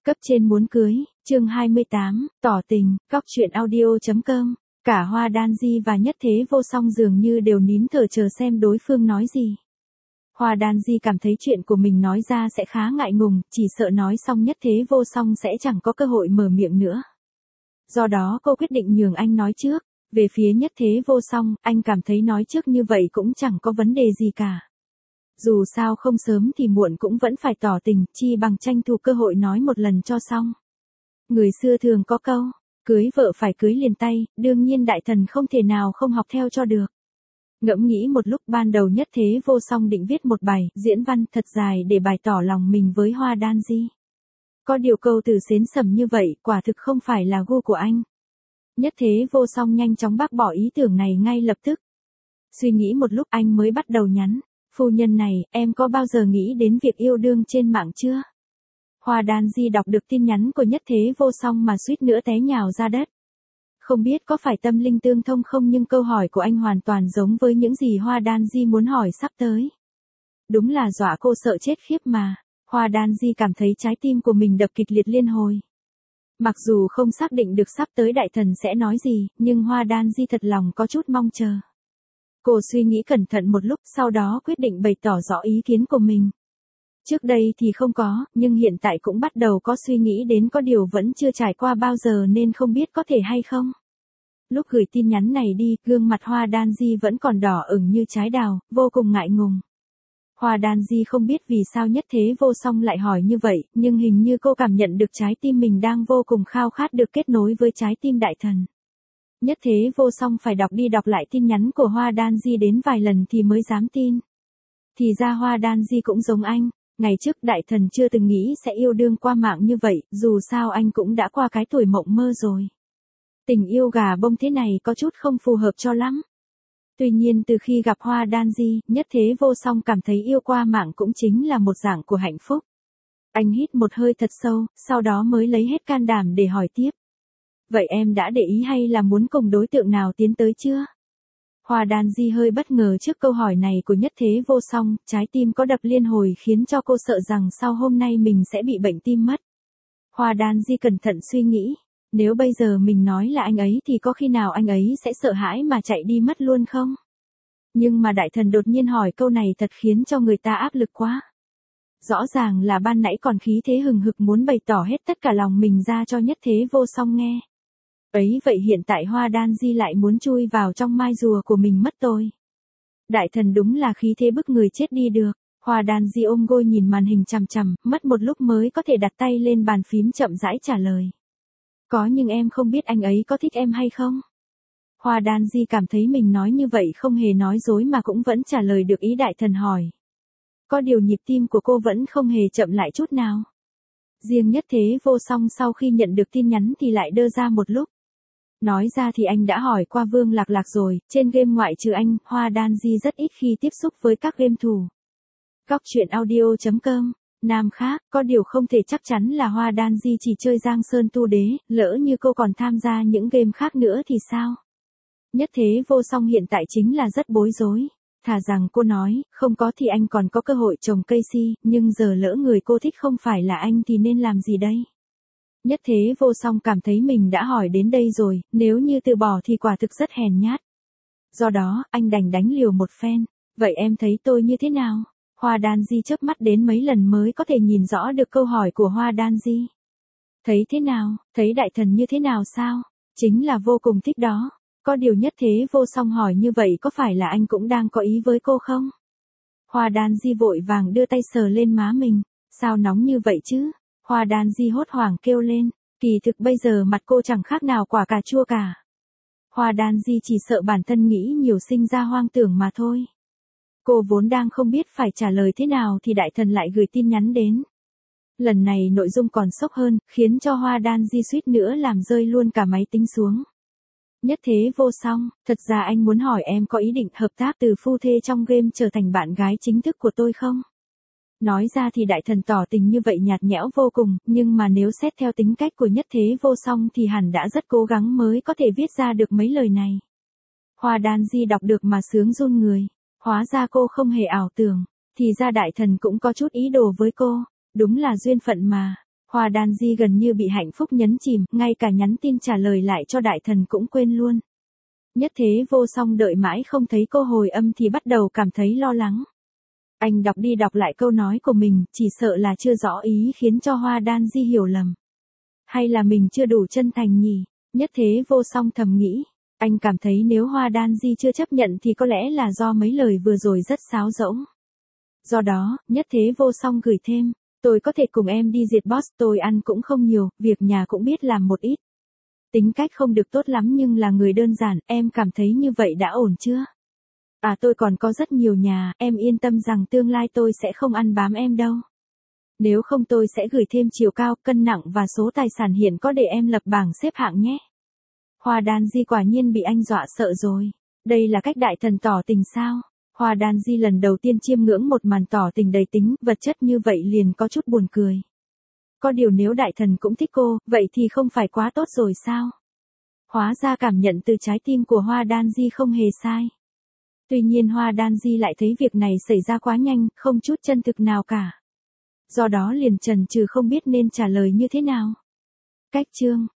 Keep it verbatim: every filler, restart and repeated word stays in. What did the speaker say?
Cấp trên muốn cưới, chương hai mươi tám, tỏ tình, góc truyện audio.com. Cả Hoa Đan Di và Nhất Thế Vô Song dường như đều nín thở chờ xem đối phương nói gì. Hoa Đan Di cảm thấy chuyện của mình nói ra sẽ khá ngại ngùng, chỉ sợ nói xong Nhất Thế Vô Song sẽ chẳng có cơ hội mở miệng nữa. Do đó cô quyết định nhường anh nói trước. Về phía Nhất Thế Vô Song, anh cảm thấy nói trước như vậy cũng chẳng có vấn đề gì cả. Dù sao không sớm thì muộn cũng vẫn phải tỏ tình, chi bằng tranh thủ cơ hội nói một lần cho xong. Người xưa thường có câu, cưới vợ phải cưới liền tay, đương nhiên đại thần không thể nào không học theo cho được. Ngẫm nghĩ một lúc, ban đầu Nhất Thế Vô Song định viết một bài diễn văn thật dài để bày tỏ lòng mình với Hoa Đan Di. Có điều câu từ xến sẩm như vậy quả thực không phải là gu của anh. Nhất Thế Vô Song nhanh chóng bác bỏ ý tưởng này ngay lập tức. Suy nghĩ một lúc anh mới bắt đầu nhắn. Phu nhân này, em có bao giờ nghĩ đến việc yêu đương trên mạng chưa? Hoa Đan Di đọc được tin nhắn của Nhất Thế Vô Song mà suýt nữa té nhào ra đất. Không biết có phải tâm linh tương thông không, nhưng câu hỏi của anh hoàn toàn giống với những gì Hoa Đan Di muốn hỏi sắp tới. Đúng là dọa cô sợ chết khiếp mà. Hoa Đan Di cảm thấy trái tim của mình đập kịch liệt liên hồi. Mặc dù không xác định được sắp tới đại thần sẽ nói gì, nhưng Hoa Đan Di thật lòng có chút mong chờ. Cô suy nghĩ cẩn thận một lúc, sau đó quyết định bày tỏ rõ ý kiến của mình. Trước đây thì không có, nhưng hiện tại cũng bắt đầu có suy nghĩ đến, có điều vẫn chưa trải qua bao giờ nên không biết có thể hay không. Lúc gửi tin nhắn này đi, gương mặt Hoa Đan Di vẫn còn đỏ ửng như trái đào, vô cùng ngại ngùng. Hoa Đan Di không biết vì sao Nhất Thế Vô Song lại hỏi như vậy, nhưng hình như cô cảm nhận được trái tim mình đang vô cùng khao khát được kết nối với trái tim đại thần. Nhất Thế Vô Song phải đọc đi đọc lại tin nhắn của Hoa Đan Di đến vài lần thì mới dám tin. Thì ra Hoa Đan Di cũng giống anh, ngày trước đại thần chưa từng nghĩ sẽ yêu đương qua mạng như vậy, dù sao anh cũng đã qua cái tuổi mộng mơ rồi. Tình yêu gà bông thế này có chút không phù hợp cho lắm. Tuy nhiên từ khi gặp Hoa Đan Di, Nhất Thế Vô Song cảm thấy yêu qua mạng cũng chính là một dạng của hạnh phúc. Anh hít một hơi thật sâu, sau đó mới lấy hết can đảm để hỏi tiếp. Vậy em đã để ý hay là muốn cùng đối tượng nào tiến tới chưa? Hoa Đan Di hơi bất ngờ trước câu hỏi này của Nhất Thế Vô Song, trái tim có đập liên hồi khiến cho cô sợ rằng sau hôm nay mình sẽ bị bệnh tim mất. Hoa Đan Di cẩn thận suy nghĩ, nếu bây giờ mình nói là anh ấy thì có khi nào anh ấy sẽ sợ hãi mà chạy đi mất luôn không? Nhưng mà đại thần đột nhiên hỏi câu này thật khiến cho người ta áp lực quá. Rõ ràng là ban nãy còn khí thế hừng hực muốn bày tỏ hết tất cả lòng mình ra cho Nhất Thế Vô Song nghe. Ấy vậy hiện tại Hoa Đan Di lại muốn chui vào trong mai rùa của mình mất tôi. Đại thần đúng là khí thế bức người chết đi được. Hoa Đan Di ôm gối nhìn màn hình chằm chằm, mất một lúc mới có thể đặt tay lên bàn phím chậm rãi trả lời. Có, nhưng em không biết anh ấy có thích em hay không? Hoa Đan Di cảm thấy mình nói như vậy không hề nói dối mà cũng vẫn trả lời được ý đại thần hỏi. Có điều nhịp tim của cô vẫn không hề chậm lại chút nào. Riêng Nhất Thế Vô Song sau khi nhận được tin nhắn thì lại đơ ra một lúc. Nói ra thì anh đã hỏi qua Vương Lạc Lạc rồi, trên game ngoại trừ anh, Hoa Đan Di rất ít khi tiếp xúc với các game thủ. Góc truyện audio.com. Nam khác, có điều không thể chắc chắn là Hoa Đan Di chỉ chơi Giang Sơn Tu Đế, lỡ như cô còn tham gia những game khác nữa thì sao? Nhất Thế Vô Song hiện tại chính là rất bối rối. Thà rằng cô nói, không có thì anh còn có cơ hội trồng cây si, nhưng giờ lỡ người cô thích không phải là anh thì nên làm gì đây? Nhất Thế Vô Song cảm thấy mình đã hỏi đến đây rồi, nếu như từ bỏ thì quả thực rất hèn nhát. Do đó, anh đành đánh liều một phen. Vậy em thấy tôi như thế nào? Hoa Đan Di chớp mắt đến mấy lần mới có thể nhìn rõ được câu hỏi của Hoa Đan Di. Thấy thế nào? Thấy đại thần như thế nào sao? Chính là vô cùng thích đó. Có điều Nhất Thế Vô Song hỏi như vậy có phải là anh cũng đang có ý với cô không? Hoa Đan Di vội vàng đưa tay sờ lên má mình. Sao nóng như vậy chứ? Hoa Đan Di hốt hoảng kêu lên. Kỳ thực bây giờ mặt cô chẳng khác nào quả cà chua cả. Hoa Đan Di chỉ sợ bản thân nghĩ nhiều sinh ra hoang tưởng mà thôi. Cô vốn đang không biết phải trả lời thế nào thì đại thần lại gửi tin nhắn đến. Lần này nội dung còn sốc hơn, khiến cho Hoa Đan Di suýt nữa làm rơi luôn cả máy tính xuống. Nhất Thế Vô Song, thật ra anh muốn hỏi em có ý định hợp tác từ phu thê trong game trở thành bạn gái chính thức của tôi không? Nói ra thì đại thần tỏ tình như vậy nhạt nhẽo vô cùng, nhưng mà nếu xét theo tính cách của Nhất Thế Vô Song thì hẳn đã rất cố gắng mới có thể viết ra được mấy lời này. Hoa Đan Di đọc được mà sướng run người. Hóa ra cô không hề ảo tưởng, thì ra đại thần cũng có chút ý đồ với cô, đúng là duyên phận mà. Hoa Đan Di gần như bị hạnh phúc nhấn chìm, ngay cả nhắn tin trả lời lại cho đại thần cũng quên luôn. Nhất Thế Vô Song đợi mãi không thấy cô hồi âm thì bắt đầu cảm thấy lo lắng. Anh đọc đi đọc lại câu nói của mình, chỉ sợ là chưa rõ ý khiến cho Hoa Đan Di hiểu lầm. Hay là mình chưa đủ chân thành nhỉ? Nhất Thế Vô Song thầm nghĩ. Anh cảm thấy nếu Hoa Đan Di chưa chấp nhận thì có lẽ là do mấy lời vừa rồi rất sáo rỗng. Do đó, Nhất Thế Vô Song gửi thêm, tôi có thể cùng em đi diệt boss, tôi ăn cũng không nhiều, việc nhà cũng biết làm một ít. Tính cách không được tốt lắm nhưng là người đơn giản, em cảm thấy như vậy đã ổn chưa? À tôi còn có rất nhiều nhà, em yên tâm rằng tương lai tôi sẽ không ăn bám em đâu. Nếu không tôi sẽ gửi thêm chiều cao, cân nặng và số tài sản hiện có để em lập bảng xếp hạng nhé. Hoa Đan Di quả nhiên bị anh dọa sợ rồi. Đây là cách đại thần tỏ tình sao? Hoa Đan Di lần đầu tiên chiêm ngưỡng một màn tỏ tình đầy tính, vật chất như vậy liền có chút buồn cười. Có điều nếu đại thần cũng thích cô, vậy thì không phải quá tốt rồi sao? Hóa ra cảm nhận từ trái tim của Hoa Đan Di không hề sai. Tuy nhiên Hoa Đan Di lại thấy việc này xảy ra quá nhanh, không chút chân thực nào cả. Do đó liền chần chừ không biết nên trả lời như thế nào. Cách chương